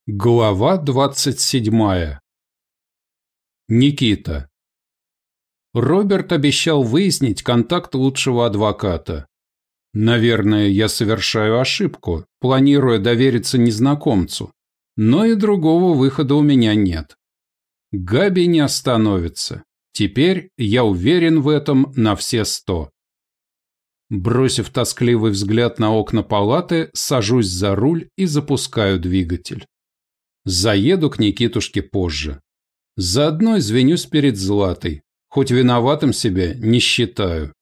Глава 27. Никита. Роберт обещал выяснить контакт лучшего адвоката. Наверное, я совершаю ошибку, планируя довериться незнакомцу, но и другого выхода у меня нет. Габи не остановится. Теперь я уверен в этом на все 100. Бросив тоскливый взгляд на окна палаты, сажусь за руль и запускаю двигатель. Заеду к Никитушке позже. Заодно извинюсь перед Златой, хоть виноватым себя не считаю.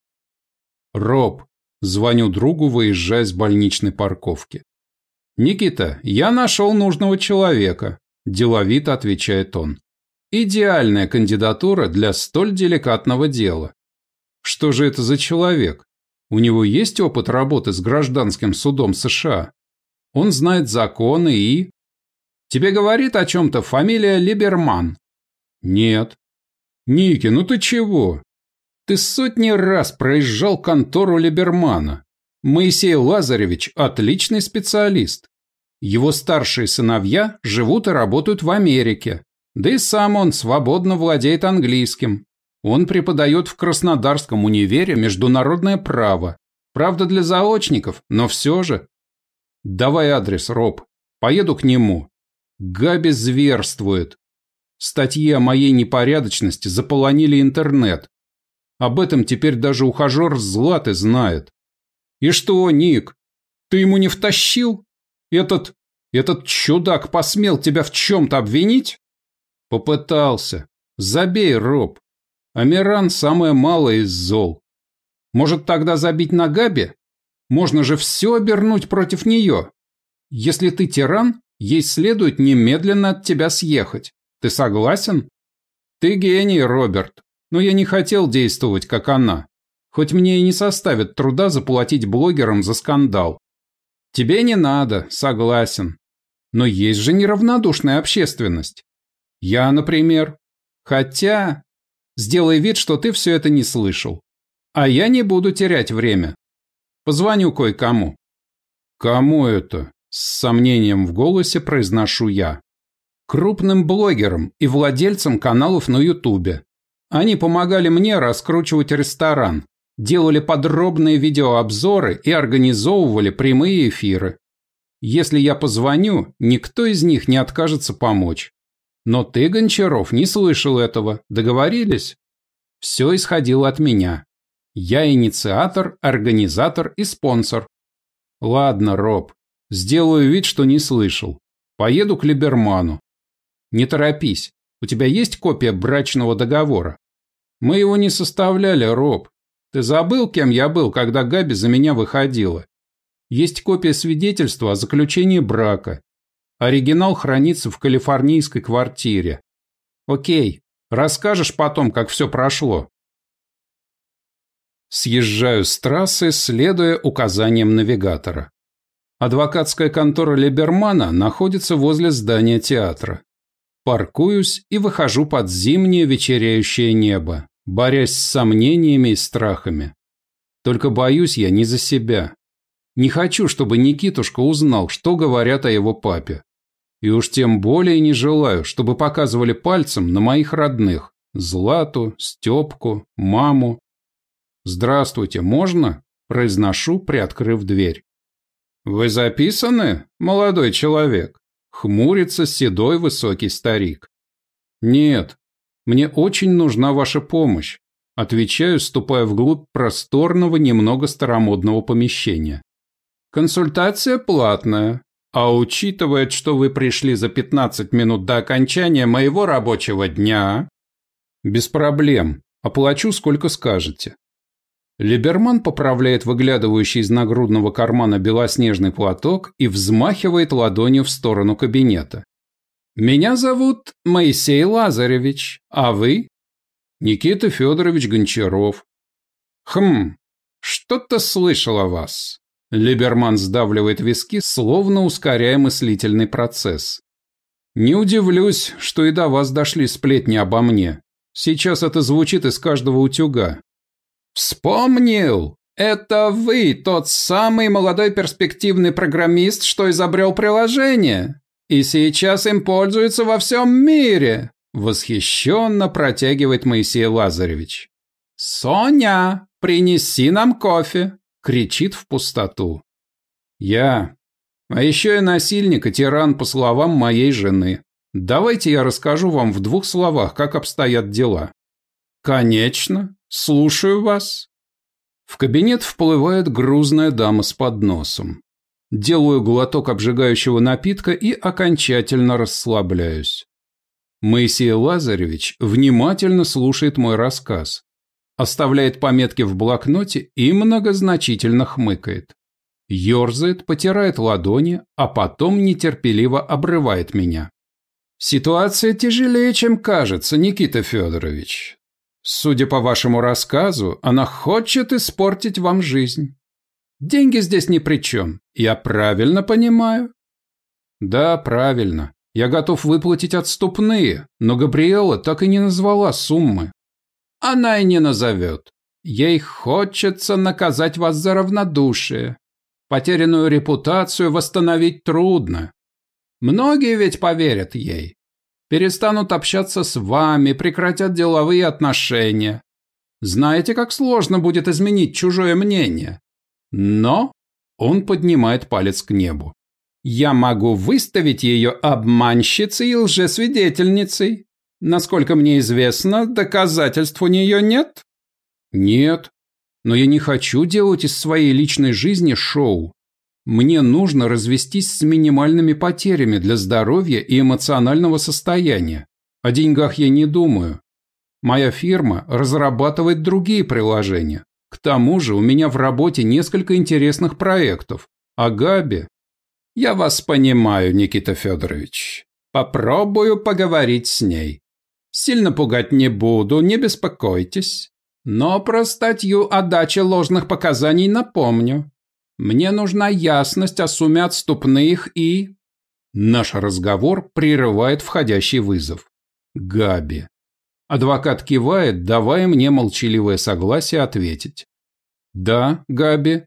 Роб, звоню другу, выезжая с больничной парковки. «Никита, я нашел нужного человека», – деловито отвечает он. «Идеальная кандидатура для столь деликатного дела». «Что же это за человек? У него есть опыт работы с гражданским судом США? Он знает законы и...» «Тебе говорит о чем-то фамилия Либерман?» «Нет». «Ники, ну ты чего? Ты сотни раз проезжал контору Либермана. Моисей Лазаревич – отличный специалист. Его старшие сыновья живут и работают в Америке. Да и сам он свободно владеет английским. Он преподает в Краснодарском универе международное право. Правда, для заочников, но все же. Давай адрес, Роб. Поеду к нему. Габи зверствует. Статьи о моей непорядочности заполонили интернет. Об этом теперь даже ухажер Златы знает. И что, Ник, ты ему не втащил? Этот чудак посмел тебя в чем-то обвинить? Попытался. Забей, Роб. Амиран самое малое из зол. Может, тогда забить на Габи? Можно же все обернуть против нее. Если ты тиран, ей следует немедленно от тебя съехать. Ты согласен? Ты гений, Роберт, но я не хотел действовать, как она. Хоть мне и не составит труда заплатить блогерам за скандал. Тебе не надо, согласен. Но есть же неравнодушная общественность. Я, например. Хотя... Сделай вид, что ты все это не слышал. А я не буду терять время. Позвоню кое-кому. Кому это? С сомнением в голосе произношу я. Крупным блогерам и владельцам каналов на Ютубе. Они помогали мне раскручивать ресторан, делали подробные видеообзоры и организовывали прямые эфиры. Если я позвоню, никто из них не откажется помочь. Но ты, Гончаров, не слышал этого. Договорились? Все исходило от меня. Я инициатор, организатор и спонсор. Ладно, Роб. Сделаю вид, что не слышал. Поеду к Либерману. Не торопись. У тебя есть копия брачного договора? Мы его не составляли, Роб. Ты забыл, кем я был, когда Габи за меня выходила? Есть копия свидетельства о заключении брака. Оригинал хранится в калифорнийской квартире. Окей. Расскажешь потом, как все прошло. Съезжаю с трассы, следуя указаниям навигатора. Адвокатская контора Либермана находится возле здания театра. Паркуюсь и выхожу под зимнее вечереющее небо, борясь с сомнениями и страхами. Только боюсь я не за себя. Не хочу, чтобы Никитушка узнал, что говорят о его папе. И уж тем более не желаю, чтобы показывали пальцем на моих родных – Злату, Степку, маму. «Здравствуйте, можно?» – произношу, приоткрыв дверь. «Вы записаны, молодой человек?» – хмурится седой высокий старик. «Нет, мне очень нужна ваша помощь», – отвечаю, ступая вглубь просторного, немного старомодного помещения. «Консультация платная, а учитывая, что вы пришли за 15 минут до окончания моего рабочего дня...» «Без проблем, оплачу, сколько скажете». Либерман поправляет выглядывающий из нагрудного кармана белоснежный платок и взмахивает ладонью в сторону кабинета. «Меня зовут Моисей Лазаревич, а вы?» «Никита Федорович Гончаров». Что-то слышал о вас». Либерман сдавливает виски, словно ускоряя мыслительный процесс. «Не удивлюсь, что и до вас дошли сплетни обо мне. Сейчас это звучит из каждого утюга». «Вспомнил! Это вы, тот самый молодой перспективный программист, что изобрел приложение. и сейчас им пользуются во всем мире!» Восхищенно протягивает Моисей Лазаревич. «Соня, принеси нам кофе!» Кричит в пустоту. А еще я насильник и тиран, по словам моей жены. Давайте я расскажу вам в 2 словах, как обстоят дела. Конечно, слушаю вас. В кабинет вплывает грузная дама с подносом. Делаю глоток обжигающего напитка и окончательно расслабляюсь. Моисей Лазаревич внимательно слушает мой рассказ, оставляет пометки в блокноте и многозначительно хмыкает. Ёрзает, потирает ладони, а потом нетерпеливо обрывает меня. Ситуация тяжелее, чем кажется, Никита Федорович. Судя по вашему рассказу, она хочет испортить вам жизнь. Деньги здесь ни при чем. Я правильно понимаю? Да, правильно. Я готов выплатить отступные, но Габриэла так и не назвала суммы. Она и не назовет. Ей хочется наказать вас за равнодушие. Потерянную репутацию восстановить трудно. Многие ведь поверят ей. Перестанут общаться с вами, прекратят деловые отношения. Знаете, как сложно будет изменить чужое мнение? Но он поднимает палец к небу. Я могу выставить ее обманщицей и лжесвидетельницей. Насколько мне известно, доказательств у нее нет? Нет. Но я не хочу делать из своей личной жизни шоу. Мне нужно развестись с минимальными потерями для здоровья и эмоционального состояния. О деньгах я не думаю. Моя фирма разрабатывает другие приложения. К тому же у меня в работе несколько интересных проектов. А Габи... Я вас понимаю, Никита Федорович. Попробую поговорить с ней. Сильно пугать не буду, не беспокойтесь. Но про статью о даче ложных показаний напомню. Мне нужна ясность о сумме отступных и... Наш разговор прерывает входящий вызов. Габи. Адвокат кивает, давая мне молчаливое согласие ответить. Да, Габи.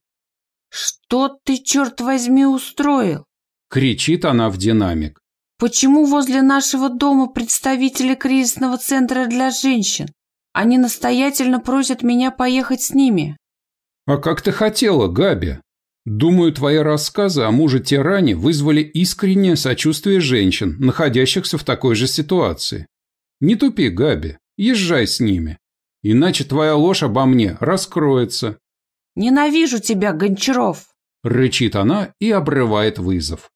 «Что ты, черт возьми, устроил?» Кричит она в динамик. «Почему возле нашего дома представители кризисного центра для женщин? Они настоятельно просят меня поехать с ними». А как ты хотела, Габи? Думаю, твои рассказы о муже-тиране вызвали искреннее сочувствие женщин, находящихся в такой же ситуации. Не тупи, Габи, езжай с ними. Иначе твоя ложь обо мне раскроется. «Ненавижу тебя, Гончаров!» Рычит она и обрывает вызов.